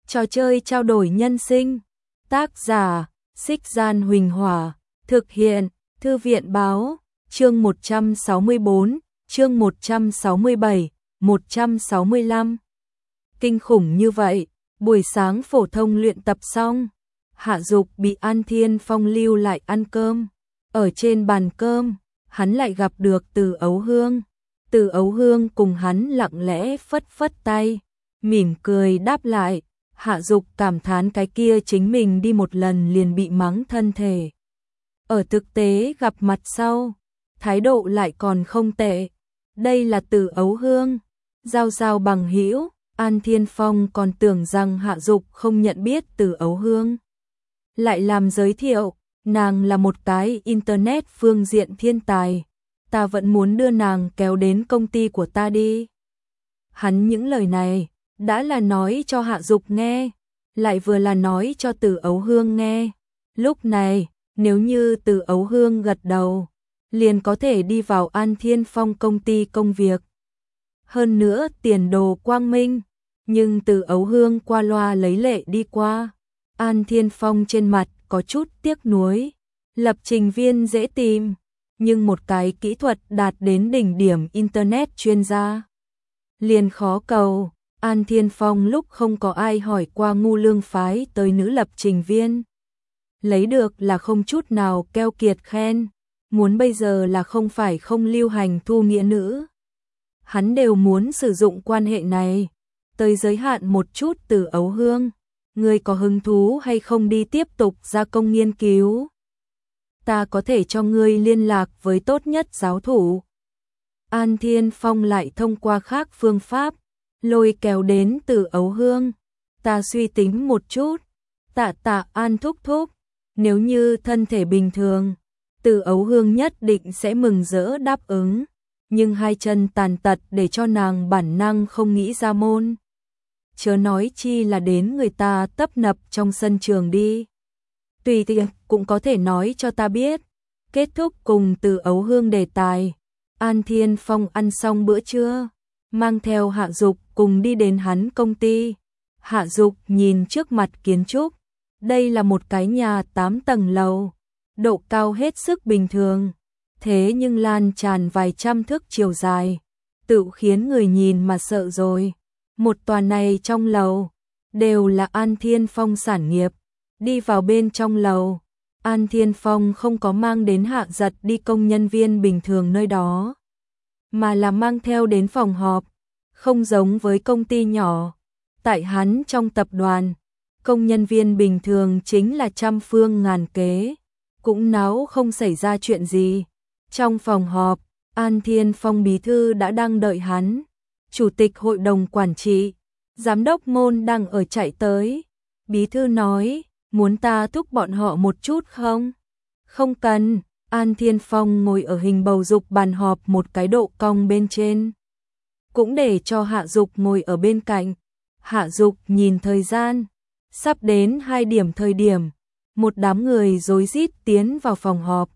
Trò chơi trao đổi nhân sinh. Tác giả: Xích Gian Huỳnh Hỏa. Thực hiện: Thư viện Báo. Chương 164, chương 167, 165. Kinh khủng như vậy, buổi sáng phổ thông luyện tập xong, Hạ Dục bị An Thiên Phong lưu lại ăn cơm. Ở trên bàn cơm, hắn lại gặp được Từ Ấu Hương. Từ Ấu Hương cùng hắn lặng lẽ phất phất tay, mỉm cười đáp lại. Hạ Dục cảm thán cái kia chính mình đi một lần liền bị mắng thân thể. Ở thực tế gặp mặt sau, thái độ lại còn không tệ. Đây là Từ Ấu Hương, giao giao bằng hữu. An Thiên Phong còn tưởng rằng Hạ Dục không nhận biết Từ Ấu Hương. Lại làm giới thiệu, nàng là một cái internet phương diện thiên tài. Ta vẫn muốn đưa nàng kéo đến công ty của ta đi. Hắn những lời này đã là nói cho Hạ Dục nghe, lại vừa là nói cho Từ Ấu Hương nghe. Lúc này, nếu như Từ Ấu Hương gật đầu, liền có thể đi vào An Thiên Phong công ty công việc. Hơn nữa tiền đồ quang minh, nhưng Từ Ấu Hương qua loa lấy lệ đi qua. An Thiên Phong trên mặt có chút tiếc nuối. Lập trình viên dễ tìm, nhưng một cái kỹ thuật đạt đến đỉnh điểm internet chuyên gia liền khó cầu. An Thiên Phong lúc không có ai hỏi qua ngu lương phái tới nữ lập trình viên, lấy được là không chút nào keo kiệt khen. Muốn bây giờ là không phải không lưu hành thu nghĩa nữ, hắn đều muốn sử dụng quan hệ này tới giới hạn một chút. Từ Ấu Hương, ngươi có hứng thú hay không đi tiếp tục gia công nghiên cứu? Ta có thể cho ngươi liên lạc với tốt nhất giáo thủ. An Thiên Phong lại thông qua khác phương pháp lôi kéo đến Từ Ấu Hương. Ta suy tính một chút. Tạ An thúc thúc, nếu như thân thể bình thường, Từ Ấu Hương nhất định sẽ mừng rỡ đáp ứng, nhưng hai chân tàn tật để cho nàng bản năng không nghĩ ra môn. Chớ nói chi là đến người ta tấp nập trong sân trường đi. Tùy tiện cũng có thể nói cho ta biết. Kết thúc cùng Từ Ấu Hương đề tài, An Thiên Phong ăn xong bữa trưa, mang theo Hạ Dục cùng đi đến hắn công ty. Hạ Dục nhìn trước mặt kiến trúc, đây là một cái nhà 8 tầng lầu, độ cao hết sức bình thường, thế nhưng lan tràn vài trăm thước chiều dài, tự khiến người nhìn mà sợ rồi. Một tòa này trong lầu đều là An Thiên Phong sản nghiệp. Đi vào bên trong lầu, An Thiên Phong không có mang đến Hạ Giật đi công nhân viên bình thường nơi đó, mà là mang theo đến phòng họp. Không giống với công ty nhỏ, tại hắn trong tập đoàn, công nhân viên bình thường chính là trăm phương ngàn kế, cũng náo không xảy ra chuyện gì. Trong phòng họp, An Thiên Phong bí thư đã đang đợi hắn, chủ tịch hội đồng quản trị, giám đốc môn đang ở chạy tới. Bí thư nói, muốn ta thúc bọn họ một chút không? Không cần. An Thiên Phong ngồi ở hình bầu dục bàn họp một cái độ cong bên trên, cũng để cho Hạ Dục ngồi ở bên cạnh. Hạ Dục nhìn thời gian, sắp đến 2 điểm thời điểm, một đám người rối rít tiến vào phòng họp.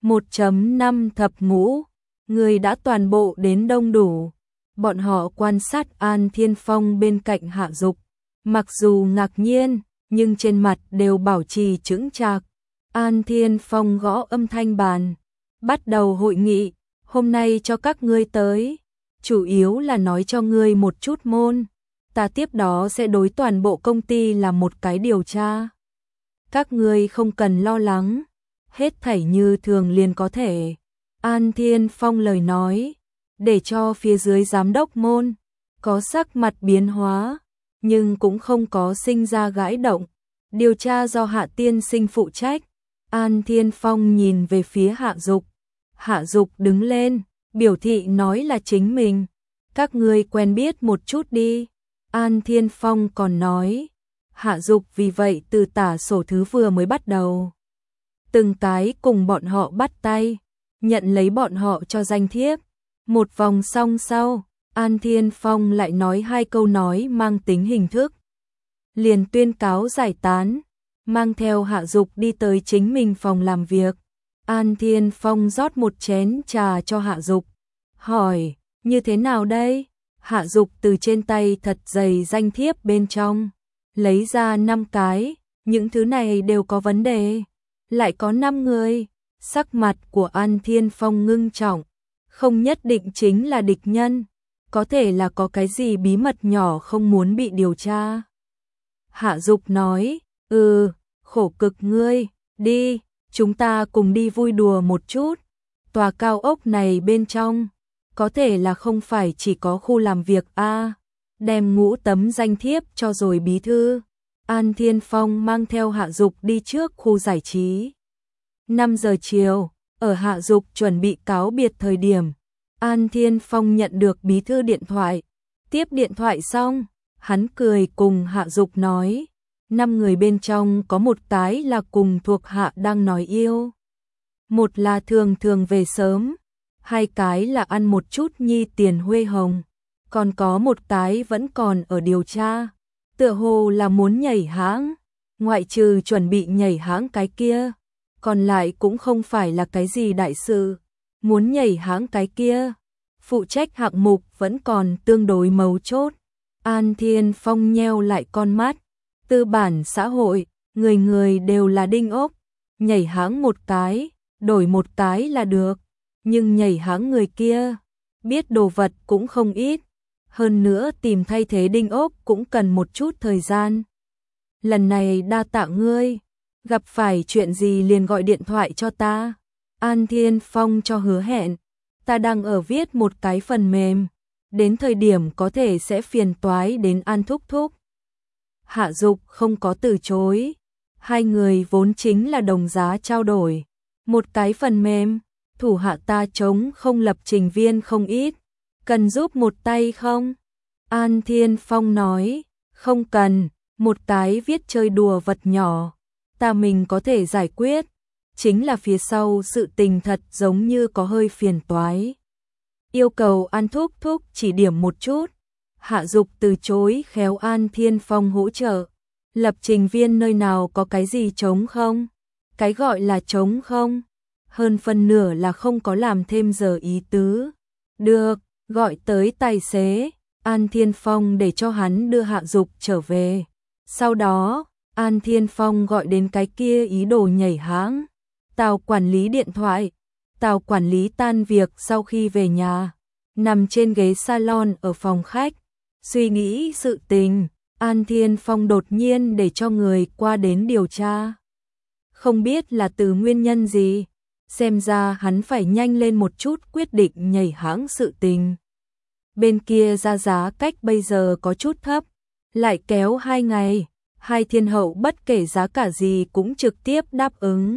1.5 thập ngũ, người đã toàn bộ đến đông đủ. Bọn họ quan sát An Thiên Phong bên cạnh Hạ Dục, mặc dù ngạc nhiên, nhưng trên mặt đều bảo trì chững chạc. An Thiên Phong gõ âm thanh bàn, bắt đầu hội nghị. Hôm nay cho các ngươi tới, chủ yếu là nói cho ngươi một chút môn. Ta tiếp đó sẽ đối toàn bộ công ty làm một cái điều tra. Các ngươi không cần lo lắng, hết thảy như thường liền có thể. An Thiên Phong lời nói, để cho phía dưới giám đốc môn có sắc mặt biến hóa, nhưng cũng không có sinh ra gãi động. Điều tra do Hạ tiên sinh phụ trách. An Thiên Phong nhìn về phía Hạ Dục. Hạ Dục đứng lên, biểu thị nói là chính mình. Các ngươi quen biết một chút đi. An Thiên Phong còn nói. Hạ Dục vì vậy từ tả sổ thứ vừa mới bắt đầu, từng cái cùng bọn họ bắt tay, nhận lấy bọn họ cho danh thiếp. Một vòng xong sau, An Thiên Phong lại nói 2 câu nói mang tính hình thức, liền tuyên cáo giải tán, mang theo Hạ Dục đi tới chính mình phòng làm việc. An Thiên Phong rót một chén trà cho Hạ Dục, hỏi, như thế nào đây? Hạ Dục từ trên tay thật dày danh thiếp bên trong lấy ra 5 cái, những thứ này đều có vấn đề. Lại có 5 người, sắc mặt của An Thiên Phong ngưng trọng, không nhất định chính là địch nhân, có thể là có cái gì bí mật nhỏ không muốn bị điều tra. Hạ Dục nói, khổ cực ngươi, đi, chúng ta cùng đi vui đùa một chút. Tòa cao ốc này bên trong, có thể là không phải chỉ có khu làm việc a. Đem ngũ tấm danh thiếp cho rồi bí thư. An Thiên Phong mang theo Hạ Dục đi trước khu giải trí. 5 giờ chiều, ở Hạ Dục chuẩn bị cáo biệt thời điểm, An Thiên Phong nhận được bí thư điện thoại. Tiếp điện thoại xong, hắn cười cùng Hạ Dục nói, 5 người bên trong có một cái là cùng thuộc hạ đang nói yêu. Một là thường thường về sớm, 2 cái là ăn một chút nhi tiền huê hồng, còn có một cái vẫn còn ở điều tra, tựa hồ là muốn nhảy hãng, ngoại trừ chuẩn bị nhảy hãng cái kia, còn lại cũng không phải là cái gì đại sự, muốn nhảy hãng cái kia, phụ trách hạng mục vẫn còn tương đối mấu chốt. An Thiên Phong nheo lại con mắt, tư bản xã hội, người người đều là đinh ốc, nhảy hãng một cái, đổi một cái là được, nhưng nhảy hãng người kia, biết đồ vật cũng không ít, hơn nữa tìm thay thế đinh ốc cũng cần một chút thời gian. Lần này đa tạ ngươi, gặp phải chuyện gì liền gọi điện thoại cho ta. An Thiên Phong cho hứa hẹn, ta đang ở viết một cái phần mềm, đến thời điểm có thể sẽ phiền toái đến An thúc thúc. Hạ Dục không có từ chối, 2 người vốn chính là đồng giá trao đổi. Một cái phần mềm, thủ hạ ta chống không lập trình viên không ít, cần giúp một tay không? An Thiên Phong nói, không cần, một cái viết chơi đùa vật nhỏ, ta mình có thể giải quyết, chính là phía sau sự tình thật giống như có hơi phiền toái. Yêu cầu An thúc thúc chỉ điểm một chút. Hạ Dục từ chối khéo An Thiên Phong hỗ trợ. Lập trình viên nơi nào có cái gì trống không? Cái gọi là trống không? Hơn phân nửa là không có làm thêm giờ ý tứ. Được, gọi tới tài xế. An Thiên Phong để cho hắn đưa Hạ Dục trở về. Sau đó, An Thiên Phong gọi đến cái kia ý đồ nhảy hãng. Tào quản lý điện thoại. Tào quản lý tan việc sau khi về nhà, nằm trên ghế salon ở phòng khách, suy nghĩ sự tình. An Thiên Phong đột nhiên để cho người qua đến điều tra. Không biết là từ nguyên nhân gì, xem ra hắn phải nhanh lên một chút quyết định nhảy hãng sự tình. Bên kia ra giá cách bây giờ có chút thấp, lại kéo 2 ngày, Hai Thiên Hậu bất kể giá cả gì cũng trực tiếp đáp ứng.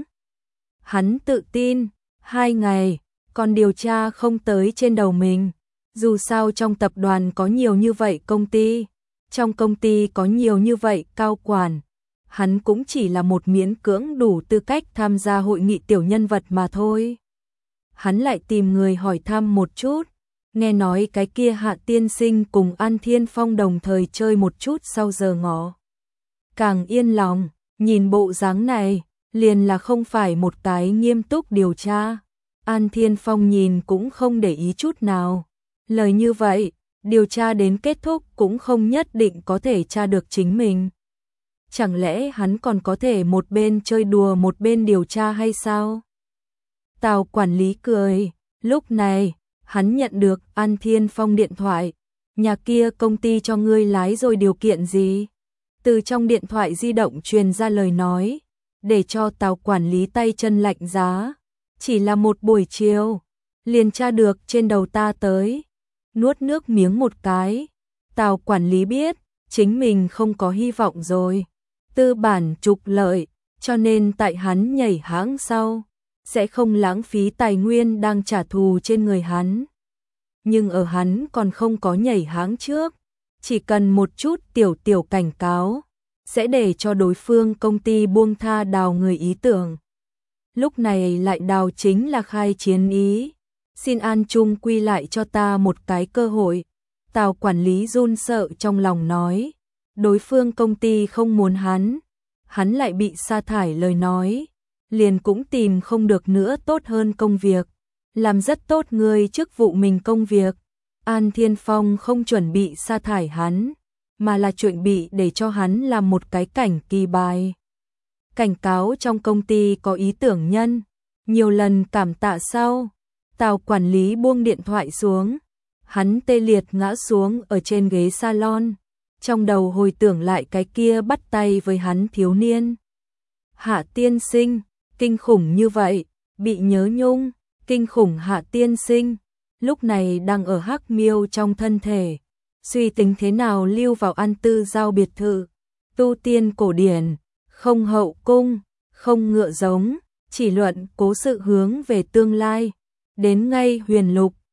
Hắn tự tin, 2 ngày, còn điều tra không tới trên đầu mình. Dù sao trong tập đoàn có nhiều như vậy công ty, trong công ty có nhiều như vậy cao quản, hắn cũng chỉ là một miễn cưỡng đủ tư cách tham gia hội nghị tiểu nhân vật mà thôi. Hắn lại tìm người hỏi thăm một chút, nghe nói cái kia Hạ tiên sinh cùng An Thiên Phong đồng thời chơi một chút sau giờ ngọ. Càng yên lòng, nhìn bộ dáng này, liền là không phải một cái nghiêm túc điều tra. An Thiên Phong nhìn cũng không để ý chút nào. Lời như vậy, điều tra đến kết thúc cũng không nhất định có thể tra được chính mình. Chẳng lẽ hắn còn có thể một bên chơi đùa một bên điều tra hay sao? Tào quản lý cười, lúc này, hắn nhận được An Thiên Phong điện thoại. Nhà kia công ty cho ngươi lái rồi điều kiện gì? Từ trong điện thoại di động truyền ra lời nói, để cho Tào quản lý tay chân lạnh giá. Chỉ là một buổi chiều, liền tra được trên đầu ta tới. Nuốt nước miếng một cái, Tào quản lý biết, chính mình không có hy vọng rồi. Tư bản trục lợi, cho nên tại hắn nhảy hãng sau, sẽ không lãng phí tài nguyên đang trả thù trên người hắn. Nhưng ở hắn còn không có nhảy hãng trước, chỉ cần một chút tiểu cảnh cáo, sẽ để cho đối phương công ty buông tha đào người ý tưởng. Lúc này lại đào chính là khai chiến ý. Xin An Trung quy lại cho ta một cái cơ hội. Tào quản lý run sợ trong lòng nói. Đối phương công ty không muốn hắn lại bị sa thải lời nói. Liền cũng tìm không được nữa tốt hơn công việc. Làm rất tốt người chức vụ mình công việc. An Thiên Phong không chuẩn bị sa thải hắn. mà là chuẩn bị để cho hắn làm một cái cảnh kỳ bài. Cảnh cáo trong công ty có ý tưởng nhân, nhiều lần cảm tạ sau, Tào quản lý buông điện thoại xuống, hắn tê liệt ngã xuống ở trên ghế salon, trong đầu hồi tưởng lại cái kia bắt tay với hắn thiếu niên. Hạ tiên sinh, kinh khủng như vậy, bị nhớ nhung, kinh khủng Hạ tiên sinh, lúc này đang ở Hắc Miêu trong thân thể, suy tính thế nào lưu vào An Tư Giao biệt thự, tu tiên cổ điển, không hậu cung, không ngựa giống, chỉ luận cố sự hướng về tương lai, đến ngay Huyền Lục,